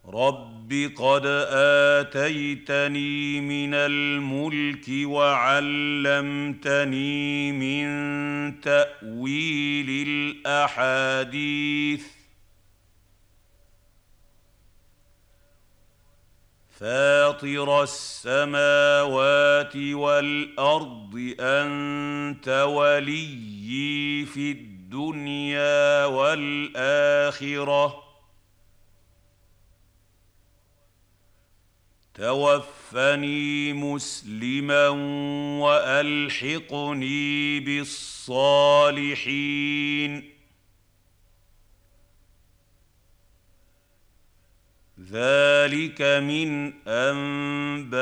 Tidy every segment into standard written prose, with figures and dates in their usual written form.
رب قد آتيتني من الملك وعلمتني من تأويل الأحاديث فاطر السماوات والأرض أنت وليي في الدنيا والآخرة توفني مسلما وألحقني بالصالحين ذلك من أنباء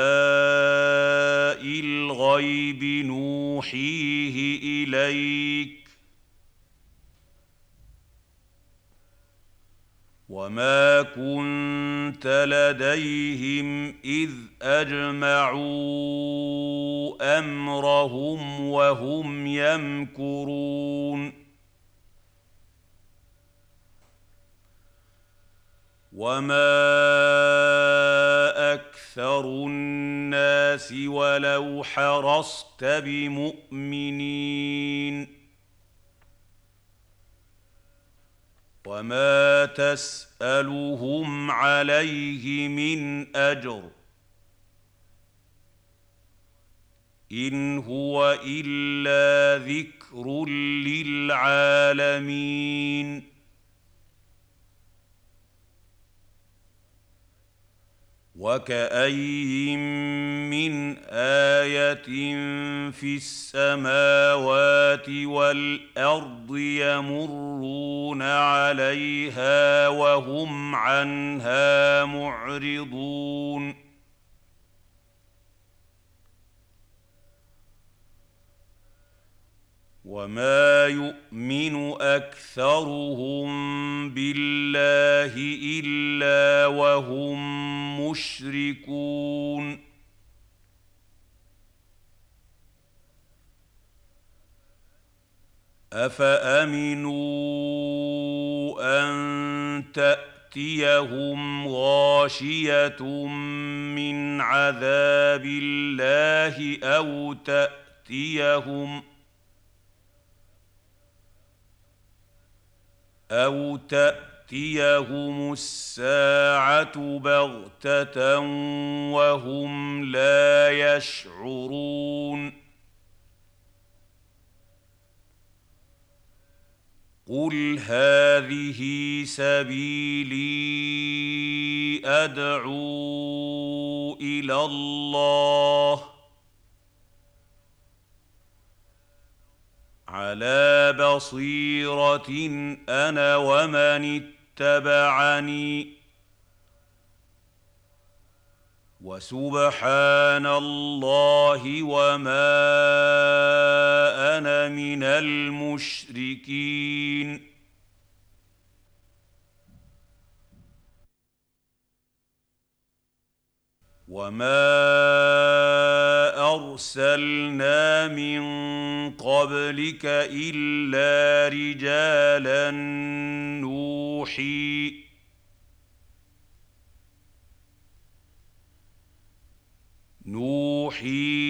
الغيب نوحيه إليك وما كنت لديهم إذ أجمعوا أمرهم وهم يمكرون وما أكثر الناس ولو حرصت بمؤمنين وما تسألهم عليه من أجر إن هو إلا ذكر للعالمين وكأين من آية في السماوات والأرض يمرون عليها وهم عنها معرضون وما يؤمن أكثرهم بالله إلا وهم مشركون أفأمنوا أن تأتيهم غاشية من عذاب الله أو تأتيهم الساعة بغتة وهم لا يشعرون قل هذه سبيلي أدعو إلى الله على بصيرة أنا ومن اتبعني وسبحان الله وما أنا من المشركين وما أرسلنا من قبلك إلا رجالا نوحي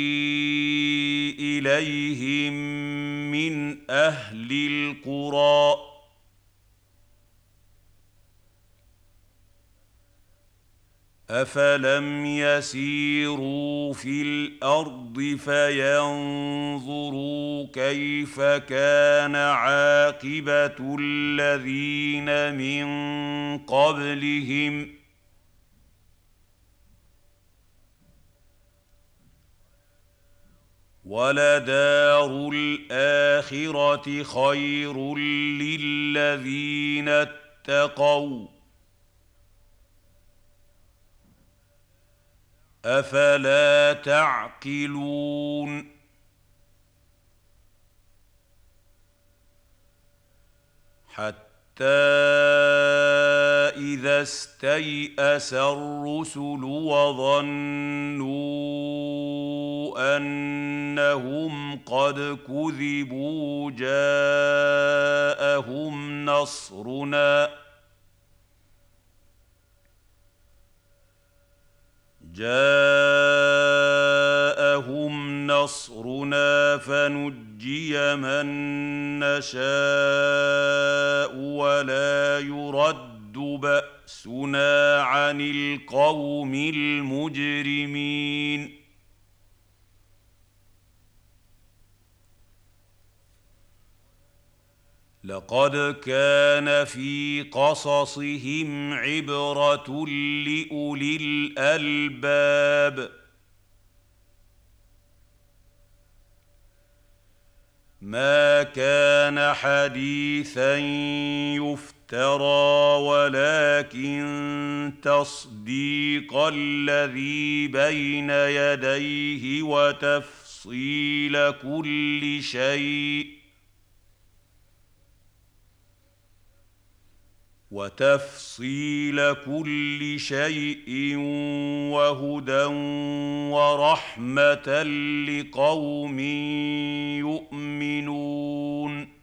إليهم من أهل القرى أفلم يسيروا في الأرض فينظروا كيف كان عاقبة الذين من قبلهم ولدار الآخرة خير للذين اتقوا أفلا تعقلون حتى إذا استيأس الرسل وظنوا أنهم قد كذبوا جاءهم نصرنا جاءهم نصرنا فنجي من نشاء ولا يرد بأسنا عن القوم المجرمين لقد كان في قصصهم عبرة لأولي الألباب ما كان حديثا يفترى ولكن تصديق الذي بين يديه وتفصيل كل شيء وهدى ورحمة لقوم يؤمنون